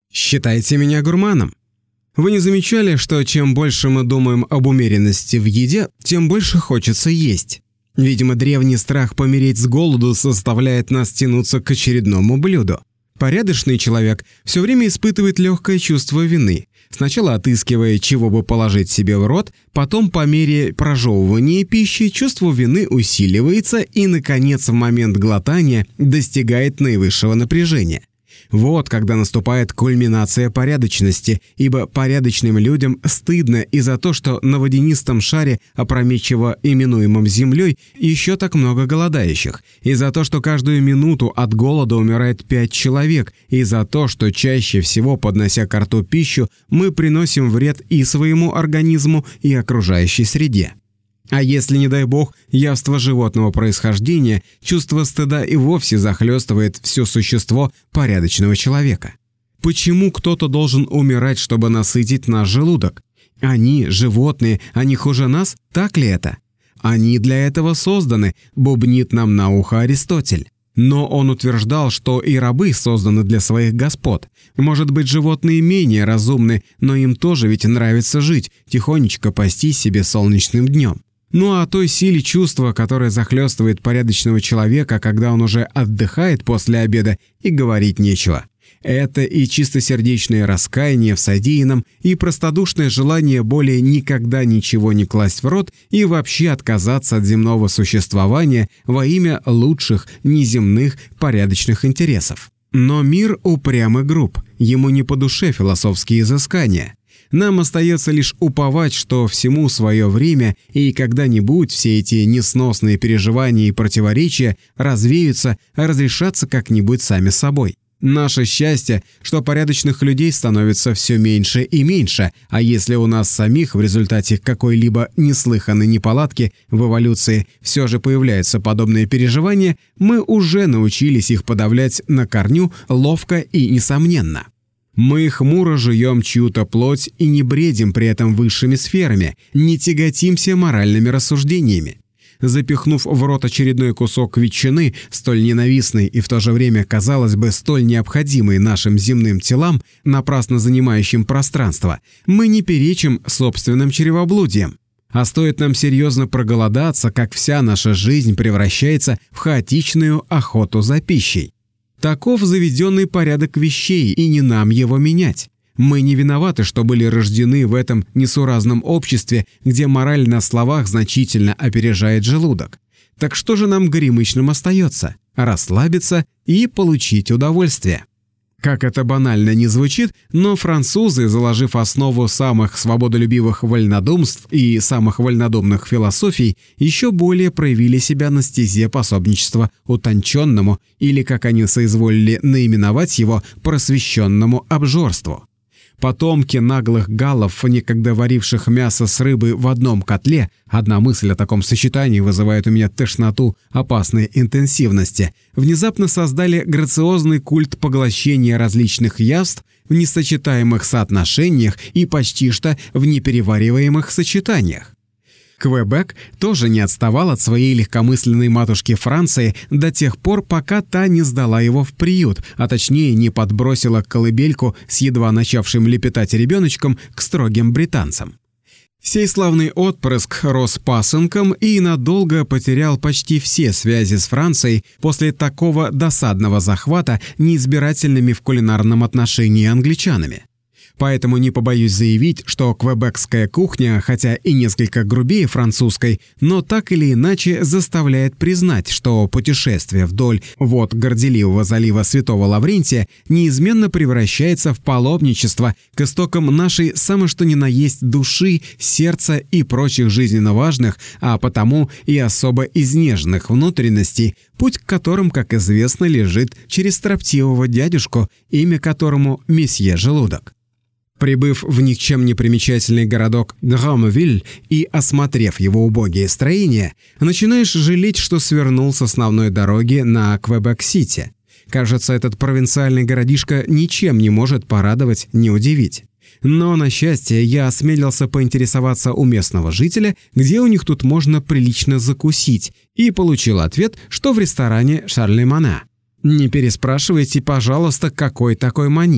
Считайте меня гурманом. Вы не замечали, что чем больше мы думаем об умеренности в еде, тем больше хочется есть? Видимо, древний страх помереть с голоду заставляет нас тянуться к очередному блюду. Порядочный человек все время испытывает легкое чувство вины, сначала отыскивая, чего бы положить себе в рот, потом по мере прожевывания пищи чувство вины усиливается и, наконец, в момент глотания достигает наивысшего напряжения. Вот когда наступает кульминация порядочности, ибо порядочным людям стыдно и за то, что на водянистом шаре, опрометчиво именуемом землей, еще так много голодающих, и за то, что каждую минуту от голода умирает 5 человек, и за то, что чаще всего, поднося ко рту пищу, мы приносим вред и своему организму, и окружающей среде. А если, не дай бог, явство животного происхождения, чувство стыда и вовсе захлестывает все существо порядочного человека. Почему кто-то должен умирать, чтобы насытить наш желудок? Они, животные, они хуже нас? Так ли это? Они для этого созданы, бубнит нам на ухо Аристотель. Но он утверждал, что и рабы созданы для своих господ. Может быть, животные менее разумны, но им тоже ведь нравится жить, тихонечко пастись себе солнечным днем. Ну а о той силе чувства, которая захлестывает порядочного человека, когда он уже отдыхает после обеда, и говорить нечего. Это и чистосердечное раскаяние в содеянном, и простодушное желание более никогда ничего не класть в рот и вообще отказаться от земного существования во имя лучших, неземных, порядочных интересов. Но мир упрям и груб, ему не по душе философские изыскания. Нам остается лишь уповать, что всему свое время, и когда-нибудь все эти несносные переживания и противоречия развеются, разрешатся как-нибудь сами собой. Наше счастье, что порядочных людей становится все меньше и меньше, а если у нас самих в результате какой-либо неслыханной неполадки в эволюции все же появляются подобные переживания, мы уже научились их подавлять на корню ловко и несомненно. Мы хмуро жуем чью-то плоть и не бредим при этом высшими сферами, не тяготимся моральными рассуждениями. Запихнув в рот очередной кусок ветчины, столь ненавистный и в то же время, казалось бы, столь необходимый нашим земным телам, напрасно занимающим пространство, мы не перечим собственным чревоблудием. А стоит нам серьезно проголодаться, как вся наша жизнь превращается в хаотичную охоту за пищей. Таков заведенный порядок вещей, и не нам его менять. Мы не виноваты, что были рождены в этом несуразном обществе, где мораль на словах значительно опережает желудок. Так что же нам горемычным остается? Расслабиться и получить удовольствие. Как это банально не звучит, но французы, заложив основу самых свободолюбивых вольнодумств и самых вольнодумных философий, еще более проявили себя на стезе пособничества утонченному, или, как они соизволили наименовать его, просвещенному обжорству. Потомки наглых галлов, некогда варивших мясо с рыбой в одном котле, одна мысль о таком сочетании вызывает у меня тошноту опасной интенсивности, внезапно создали грациозный культ поглощения различных яств в несочетаемых соотношениях и почти что в неперевариваемых сочетаниях. Квебек тоже не отставал от своей легкомысленной матушки Франции до тех пор, пока та не сдала его в приют, а точнее не подбросила колыбельку с едва начавшим лепетать ребеночком к строгим британцам. Сей славный отпрыск рос пасынком и надолго потерял почти все связи с Францией после такого досадного захвата неизбирательными в кулинарном отношении англичанами. Поэтому не побоюсь заявить, что квебекская кухня, хотя и несколько грубее французской, но так или иначе заставляет признать, что путешествие вдоль вод горделивого залива Святого Лаврентия неизменно превращается в паломничество к истокам нашей самой что ни на есть души, сердца и прочих жизненно важных, а потому и особо изнеженных внутренностей, путь к которым, как известно, лежит через строптивого дядюшку, имя которому месье Желудок. Прибыв в никчем не примечательный городок Грамвиль и осмотрев его убогие строения, начинаешь жалеть, что свернул с основной дороги на Квебек-Сити. Кажется, этот провинциальный городишко ничем не может порадовать, не удивить. Но, на счастье, я осмелился поинтересоваться у местного жителя, где у них тут можно прилично закусить, и получил ответ, что в ресторане Шарлемана. Не переспрашивайте, пожалуйста, какой такой Мани.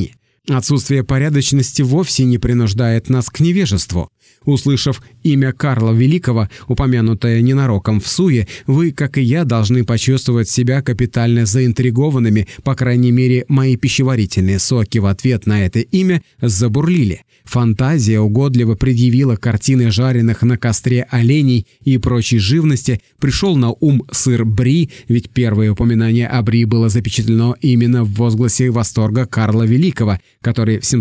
Отсутствие порядочности вовсе не принуждает нас к невежеству. Услышав имя Карла Великого, упомянутое ненароком в суе, вы, как и я, должны почувствовать себя капитально заинтригованными, по крайней мере, мои пищеварительные соки в ответ на это имя забурлили. Фантазия угодливо предъявила картины жареных на костре оленей и прочей живности, пришел на ум сыр бри, ведь первое упоминание о бри было запечатлено именно в возгласе восторга Карла Великого, который в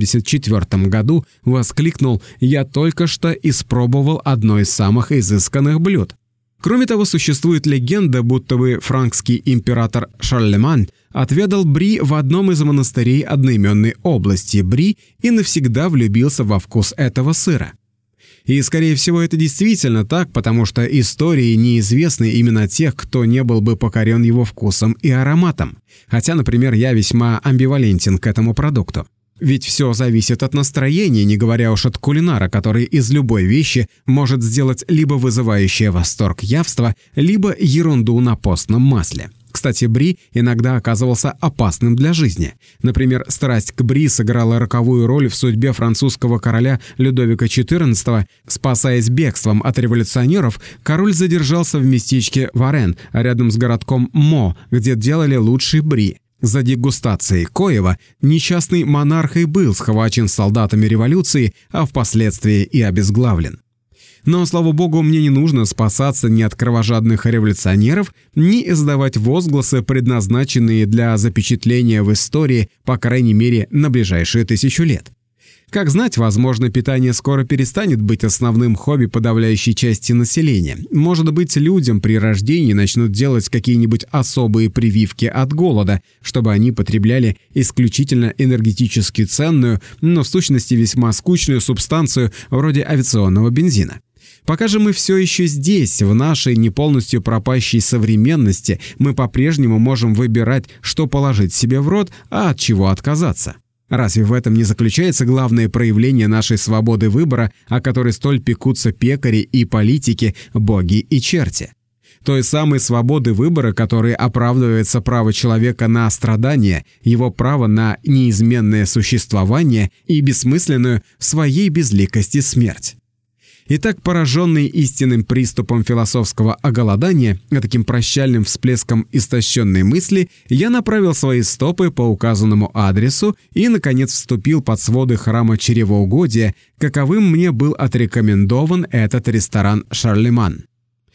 774 году воскликнул: «Я только что испробовал одно из самых изысканных блюд». Кроме того, существует легенда, будто бы франкский император Шарлемань отведал бри в одном из монастырей одноименной области Бри и навсегда влюбился во вкус этого сыра. И, скорее всего, это действительно так, потому что истории неизвестны именно тех, кто не был бы покорен его вкусом и ароматом. Хотя, например, я весьма амбивалентен к этому продукту. Ведь все зависит от настроения, не говоря уж от кулинара, который из любой вещи может сделать либо вызывающее восторг явство, либо ерунду на постном масле. Кстати, бри иногда оказывался опасным для жизни. Например, страсть к бри сыграла роковую роль в судьбе французского короля Людовика XIV. Спасаясь бегством от революционеров, король задержался в местечке Варен, рядом с городком Мо, где делали лучший бри. За дегустацией коева несчастный монарх и был схвачен солдатами революции, а впоследствии и обезглавлен. Но, слава богу, мне не нужно спасаться ни от кровожадных революционеров, ни издавать возгласы, предназначенные для запечатления в истории, по крайней мере, на ближайшие 1000 лет. Как знать, возможно, питание скоро перестанет быть основным хобби подавляющей части населения. Может быть, людям при рождении начнут делать какие-нибудь особые прививки от голода, чтобы они потребляли исключительно энергетически ценную, но в сущности весьма скучную субстанцию вроде авиационного бензина. Пока же мы все еще здесь, в нашей не полностью пропащей современности, мы по-прежнему можем выбирать, что положить себе в рот, а от чего отказаться. Разве в этом не заключается главное проявление нашей свободы выбора, о которой столь пекутся пекари и политики, боги и черти? Той самой свободы выбора, которой оправдывается право человека на страдание, его право на неизменное существование и бессмысленную в своей безликости смерть. Итак, пораженный истинным приступом философского оголодания, таким прощальным всплеском истощенной мысли, я направил свои стопы по указанному адресу и, наконец, вступил под своды храма чревоугодия, каковым мне был отрекомендован этот ресторан «Шарлемань».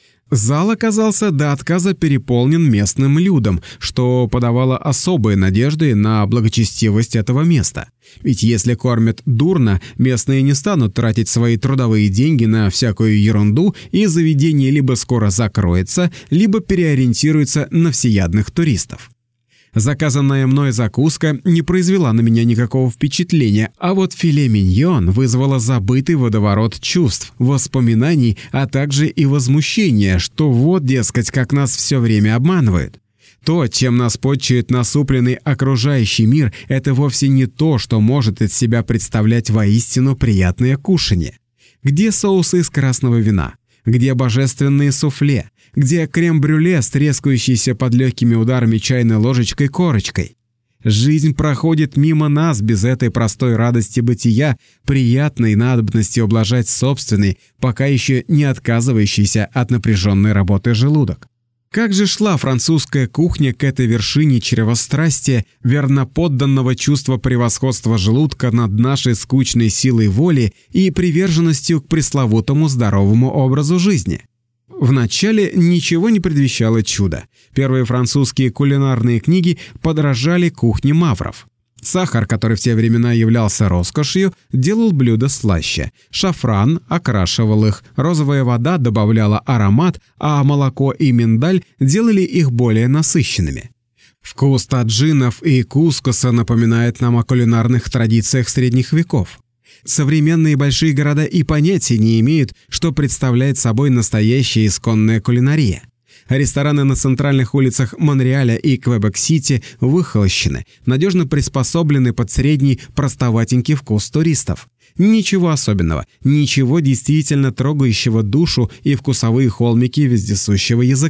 Зал оказался до отказа переполнен местным людом, что подавало особые надежды на благочестивость этого места. Ведь если кормят дурно, местные не станут тратить свои трудовые деньги на всякую ерунду, и заведение либо скоро закроется, либо переориентируется на всеядных туристов. Заказанная мной закуска не произвела на меня никакого впечатления, а вот филе миньон вызвало забытый водоворот чувств, воспоминаний, а также и возмущения, что вот, дескать, как нас все время обманывают. То, чем нас подчует насупленный окружающий мир, это вовсе не то, что может из себя представлять воистину приятное кушанье. Где соусы из красного вина? Где божественные суфле? Где крем-брюле, трескающийся под легкими ударами чайной ложечкой корочкой? Жизнь проходит мимо нас без этой простой радости бытия, приятной надобности ублажать собственный, пока еще не отказывающийся от напряженной работы желудок. Как же шла французская кухня к этой вершине чревострастия, верноподданного чувства превосходства желудка над нашей скучной силой воли и приверженностью к пресловутому здоровому образу жизни? Вначале ничего не предвещало чуда. Первые французские кулинарные книги подражали кухне мавров. Сахар, который в те времена являлся роскошью, делал блюда слаще. Шафран окрашивал их, розовая вода добавляла аромат, а молоко и миндаль делали их более насыщенными. Вкус таджинов и кускуса напоминает нам о кулинарных традициях средних веков. Современные большие города и понятия не имеют, что представляет собой настоящая исконная кулинария. Рестораны на центральных улицах Монреаля и Квебек-Сити выхолощены, надежно приспособлены под средний простоватенький вкус туристов. Ничего особенного, ничего действительно трогающего душу и вкусовые холмики вездесущего языка.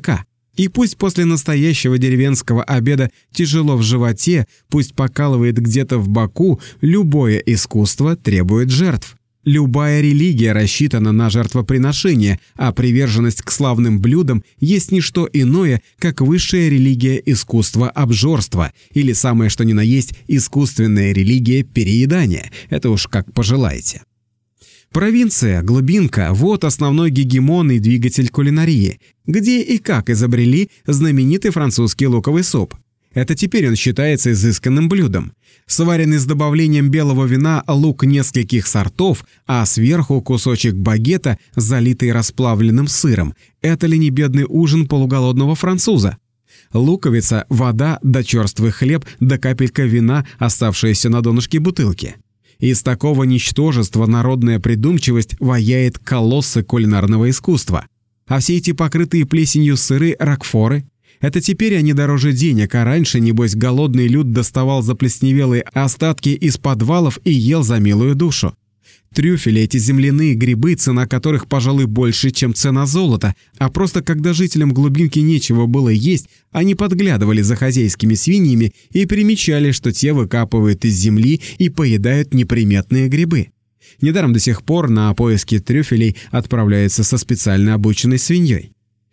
И пусть после настоящего деревенского обеда тяжело в животе, пусть покалывает где-то в боку, любое искусство требует жертв. Любая религия рассчитана на жертвоприношение, а приверженность к славным блюдам есть не что иное, как высшая религия искусства обжорства, или самое что ни на есть искусственная религия переедания. Это уж как пожелаете. Провинция, глубинка – вот основной гегемон и двигатель кулинарии, где и как изобрели знаменитый французский луковый суп. Это теперь он считается изысканным блюдом. Сваренный с добавлением белого вина лук нескольких сортов, а сверху кусочек багета, залитый расплавленным сыром. Это ли не бедный ужин полуголодного француза? Луковица, вода, да черствый хлеб, да капелька вина, оставшаяся на донышке бутылки. Из такого ничтожества народная придумчивость ваяет колоссы кулинарного искусства. А все эти покрытые плесенью сыры рокфоры – это теперь они дороже денег, а раньше, небось, голодный люд доставал заплесневелые остатки из подвалов и ел за милую душу. Трюфели, эти земляные грибы, цена которых, пожалуй, больше, чем цена золота, а просто когда жителям глубинки нечего было есть, они подглядывали за хозяйскими свиньями и примечали, что те выкапывают из земли и поедают неприметные грибы. Недаром до сих пор на поиски трюфелей отправляются со специально обученной свиньей.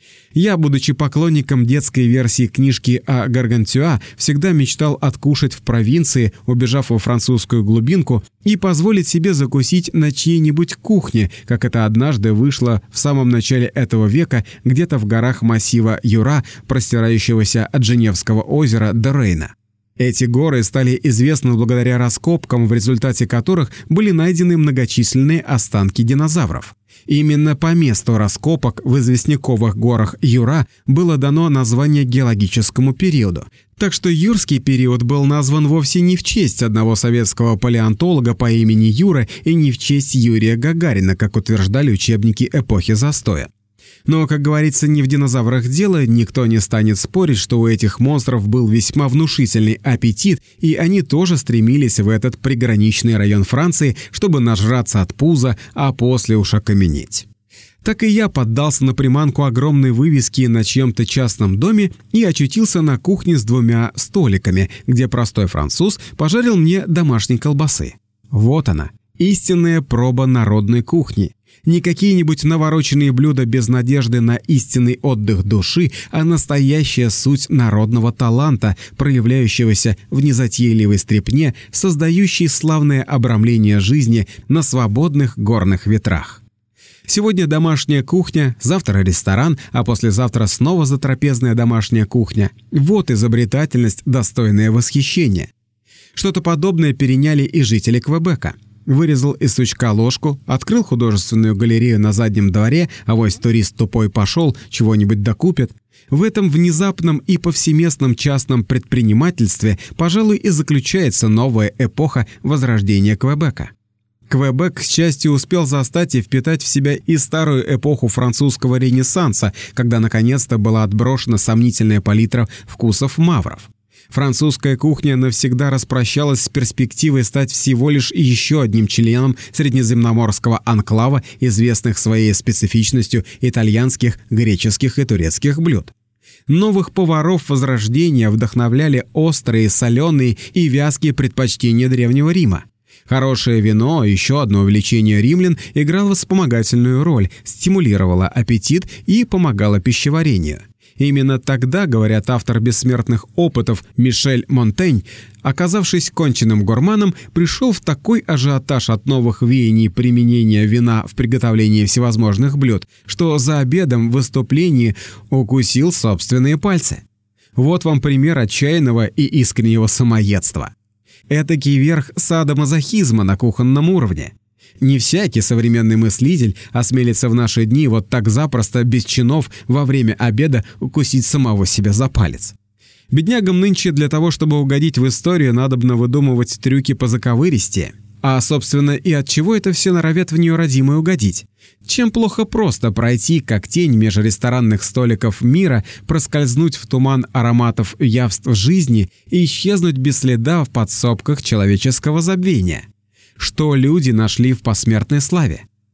Я, будучи поклонником детской версии книжки о Гаргантюа, всегда мечтал откушать в провинции, убежав во французскую глубинку, и позволить себе закусить на чьей-нибудь кухне, как это однажды вышло в самом начале этого века где-то в горах массива Юра, простирающегося от Женевского озера до Рейна. Эти горы стали известны благодаря раскопкам, в результате которых были найдены многочисленные останки динозавров. Именно по месту раскопок в известняковых горах Юра было дано название геологическому периоду. Так что юрский период был назван вовсе не в честь одного советского палеонтолога по имени Юра и не в честь Юрия Гагарина, как утверждали учебники эпохи застоя. Но, как говорится, не в динозаврах дело, никто не станет спорить, что у этих монстров был весьма внушительный аппетит, и они тоже стремились в этот приграничный район Франции, чтобы нажраться от пуза, а после уж окаменеть. Так и я поддался на приманку огромной вывески на чьем-то частном доме и очутился на кухне с 2 столиками, где простой француз пожарил мне домашней колбасы. Вот она, истинная проба народной кухни. Не какие-нибудь навороченные блюда без надежды на истинный отдых души, а настоящая суть народного таланта, проявляющегося в незатейливой стряпне, создающей славное обрамление жизни на свободных горных ветрах. Сегодня домашняя кухня, завтра ресторан, а послезавтра снова затрапезная домашняя кухня. Вот изобретательность, достойная восхищения. Что-то подобное переняли и жители Квебека. Вырезал из сучка ложку, открыл художественную галерею на заднем дворе, авось турист тупой пошел, чего-нибудь докупит. В этом внезапном и повсеместном частном предпринимательстве, пожалуй, и заключается новая эпоха возрождения Квебека. Квебек, к счастью, успел застать и впитать в себя и старую эпоху французского ренессанса, когда наконец-то была отброшена сомнительная палитра вкусов мавров. Французская кухня навсегда распрощалась с перспективой стать всего лишь еще одним членом среднеземноморского анклава, известных своей специфичностью итальянских, греческих и турецких блюд. Новых поваров Возрождения вдохновляли острые, соленые и вязкие предпочтения Древнего Рима. Хорошее вино, еще одно увлечение римлян, играло вспомогательную роль, стимулировало аппетит и помогало пищеварению. Именно тогда, говорят автор бессмертных опытов Мишель Монтень, оказавшись конченным гурманом, пришел в такой ажиотаж от новых веяний применения вина в приготовлении всевозможных блюд, что за обедом в выступлении укусил собственные пальцы. Вот вам пример отчаянного и искреннего самоедства. Этакий верх садомазохизма на кухонном уровне. Не всякий современный мыслитель осмелится в наши дни вот так запросто, без чинов, во время обеда укусить самого себя за палец. Беднягам нынче для того, чтобы угодить в историю, надобно выдумывать трюки по заковыристее. А, собственно, и от чего это все норовят в нее родимое угодить? Чем плохо просто пройти, как тень меж ресторанных столиков мира, проскользнуть в туман ароматов явств жизни и исчезнуть без следа в подсобках человеческого забвения? Что люди нашли в посмертной славе?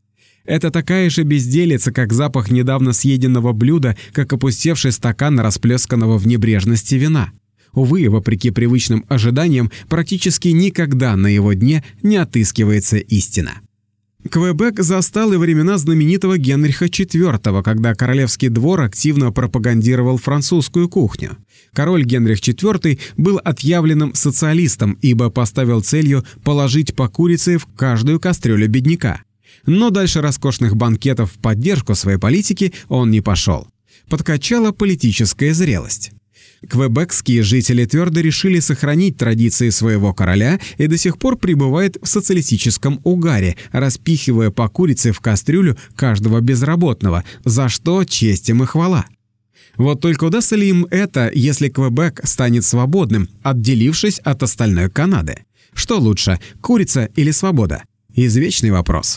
Это такая же безделица, как запах недавно съеденного блюда, как опустевший стакан расплесканного в небрежности вина. Увы, вопреки привычным ожиданиям, практически никогда на его дне не отыскивается истина. Квебек застал и времена знаменитого Генриха IV, когда королевский двор активно пропагандировал французскую кухню. Король Генрих IV был отъявленным социалистом, ибо поставил целью положить по курице в каждую кастрюлю бедняка. Но дальше роскошных банкетов в поддержку своей политики он не пошел. Подкачала политическая зрелость. Квебекские жители твердо решили сохранить традиции своего короля и до сих пор пребывают в социалистическом угаре, распихивая по курице в кастрюлю каждого безработного, за что честь им и хвала. Вот только удастся ли им это, если Квебек станет свободным, отделившись от остальной Канады? Что лучше, курица или свобода? Извечный вопрос.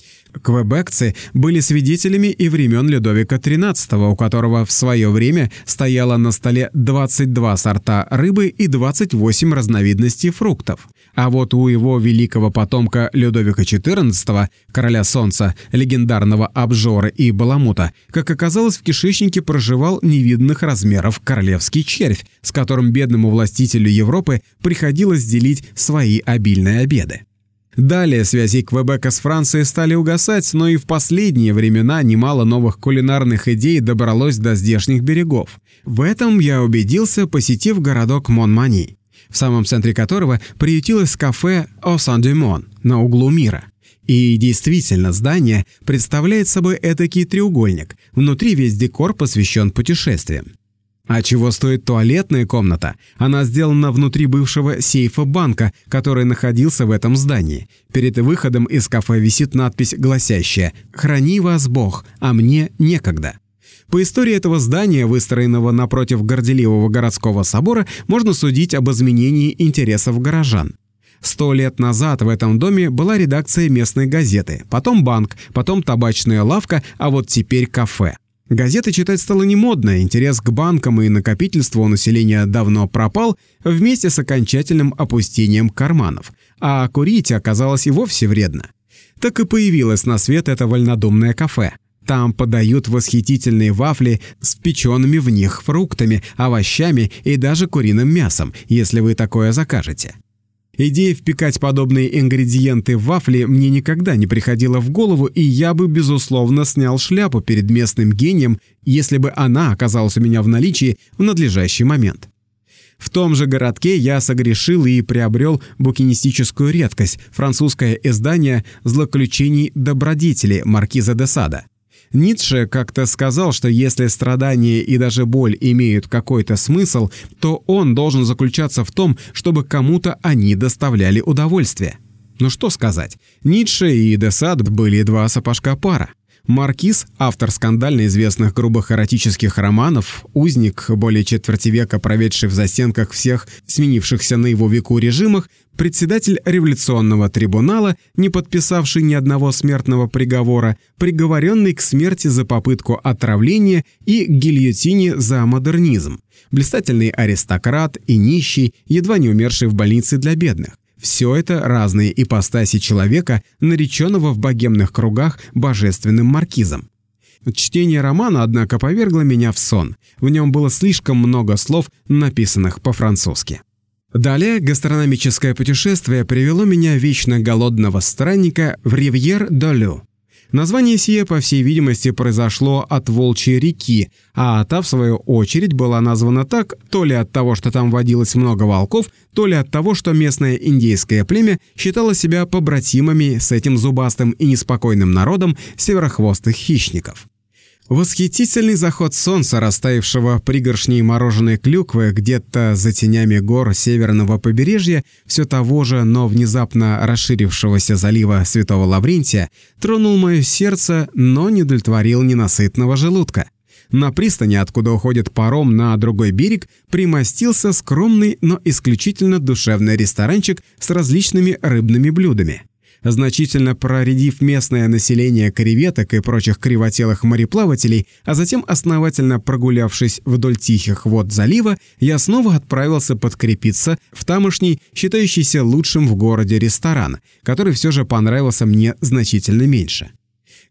Квебекцы были свидетелями и времен Людовика XIII, у которого в свое время стояло на столе 22 сорта рыбы и 28 разновидностей фруктов. А вот у его великого потомка Людовика XIV, короля солнца, легендарного обжора и баламута, как оказалось, в кишечнике проживал невиданных размеров королевский червь, с которым бедному властителю Европы приходилось делить свои обильные обеды. Далее связи Квебека с Францией стали угасать, но и в последние времена немало новых кулинарных идей добралось до здешних берегов. В этом я убедился, посетив городок Монмани, в самом центре которого приютилось кафе «Au Sein du Monde» на углу мира. И действительно, здание представляет собой этакий треугольник, внутри весь декор посвящен путешествиям. А чего стоит туалетная комната? Она сделана внутри бывшего сейфа банка, который находился в этом здании. Перед выходом из кафе висит надпись, гласящая «Храни вас Бог, а мне некогда». По истории этого здания, выстроенного напротив горделивого городского собора, можно судить об изменении интересов горожан. 100 лет назад в этом доме была редакция местной газеты, потом банк, потом табачная лавка, а вот теперь кафе. Газеты читать стало не модно, интерес к банкам и накопительству у населения давно пропал вместе с окончательным опустением карманов, а курить оказалось и вовсе вредно. Так и появилось на свет это вольнодумное кафе. Там подают восхитительные вафли с печеными в них фруктами, овощами и даже куриным мясом, если вы такое закажете. Идея впекать подобные ингредиенты в вафли мне никогда не приходила в голову, и я бы, безусловно, снял шляпу перед местным гением, если бы она оказалась у меня в наличии в надлежащий момент. В том же городке я согрешил и приобрел букинистическую редкость – французское издание «Злоключений добродетели» маркиза де Сада. Ницше как-то сказал, что если страдания и даже боль имеют какой-то смысл, то он должен заключаться в том, чтобы кому-то они доставляли удовольствие. Ну что сказать, Ницше и де Сад были два сапожка пара. Маркиз, автор скандально известных грубых эротических романов, узник, более четверти века проведший в застенках всех сменившихся на его веку режимах, председатель революционного трибунала, не подписавший ни одного смертного приговора, приговоренный к смерти за попытку отравления и к гильотине за модернизм, блистательный аристократ и нищий, едва не умерший в больнице для бедных. Все это разные ипостаси человека, нареченного в богемных кругах божественным маркизом. Чтение романа, однако, повергло меня в сон. В нем было слишком много слов, написанных по-французски. Далее гастрономическое путешествие привело меня, вечно голодного странника, в Ривьер-д'Олю. Название сие, по всей видимости, произошло от Волчьей реки, а та, в свою очередь, была названа так то ли от того, что там водилось много волков, то ли от того, что местное индейское племя считало себя побратимами с этим зубастым и неспокойным народом северохвостых хищников. Восхитительный заход солнца, растаявшего пригоршней мороженой клюквы где-то за тенями гор северного побережья все того же, но внезапно расширившегося залива Святого Лаврентия, тронул мое сердце, но не удовлетворил ненасытного желудка. На пристани, откуда уходит паром на другой берег, примостился скромный, но исключительно душевный ресторанчик с различными рыбными блюдами. Значительно проредив местное население креветок и прочих кривотелых мореплавателей, а затем основательно прогулявшись вдоль тихих вод залива, я снова отправился подкрепиться в тамошний, считающийся лучшим в городе ресторан, который все же понравился мне значительно меньше.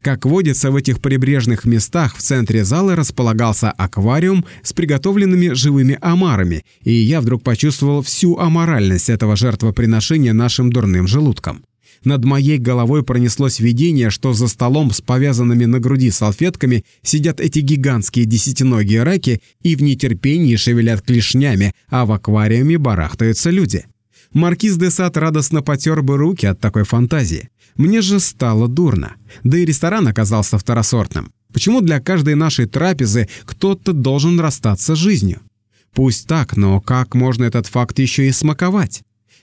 Как водится в этих прибрежных местах, в центре зала располагался аквариум с приготовленными живыми омарами, и я вдруг почувствовал всю аморальность этого жертвоприношения нашим дурным желудкам. Над моей головой пронеслось видение, что за столом с повязанными на груди салфетками сидят эти гигантские десятиногие раки и в нетерпении шевелят клешнями, а в аквариуме барахтаются люди. Маркиз де Сад радостно потер бы руки от такой фантазии. Мне же стало дурно. Да и ресторан оказался второсортным. Почему для каждой нашей трапезы кто-то должен расстаться с жизнью? Пусть так, но как можно этот факт еще и смаковать?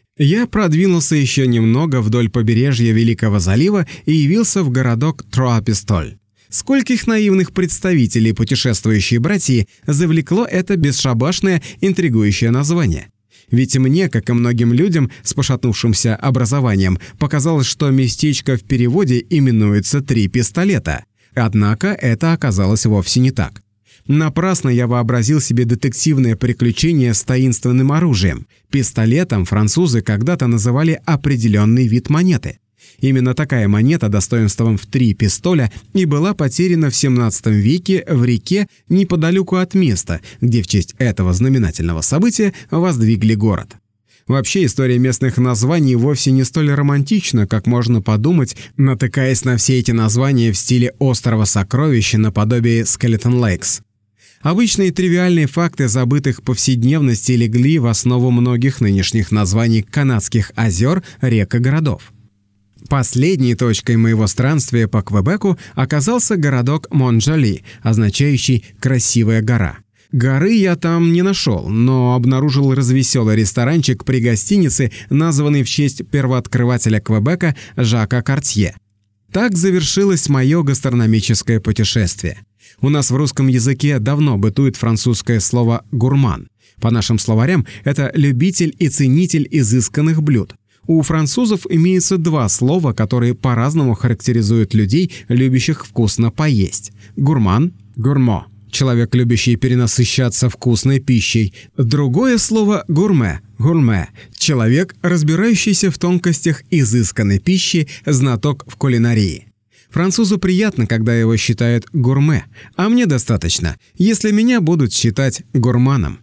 Я продвинулся еще немного вдоль побережья Великого залива и явился в городок Троа-Пистоль. Скольких наивных представителей путешествующей братьи завлекло это бесшабашное интригующее название? Ведь мне, как и многим людям с пошатнувшимся образованием, показалось, что местечко в переводе именуется «Три пистолета». Однако это оказалось вовсе не так. Напрасно я вообразил себе детективное приключение с таинственным оружием. Пистолетом французы когда-то называли определенный вид монеты. Именно такая монета достоинством в 3 пистоля и была потеряна в 17 веке в реке неподалеку от места, где в честь этого знаменательного события воздвигли город. Вообще, история местных названий вовсе не столь романтична, как можно подумать, натыкаясь на все эти названия в стиле «Острова сокровища» наподобие Skeleton Lakes. Обычные тривиальные факты забытых повседневности легли в основу многих нынешних названий канадских озер, рек и городов. Последней точкой моего странствия по Квебеку оказался городок Монджоли, означающий «красивая гора». Горы я там не нашел, но обнаружил развеселый ресторанчик при гостинице, названный в честь первооткрывателя Квебека Жака Картье. Так завершилось мое гастрономическое путешествие. У нас в русском языке давно бытует французское слово «гурман». По нашим словарям, это любитель и ценитель изысканных блюд. У французов имеется 2 слова, которые по-разному характеризуют людей, любящих вкусно поесть. Гурман – гурмо. Человек, любящий перенасыщаться вкусной пищей. Другое слово – гурме – гурме. Человек, разбирающийся в тонкостях изысканной пищи, знаток в кулинарии. Французу приятно, когда его считают гурме, а мне достаточно, если меня будут считать гурманом.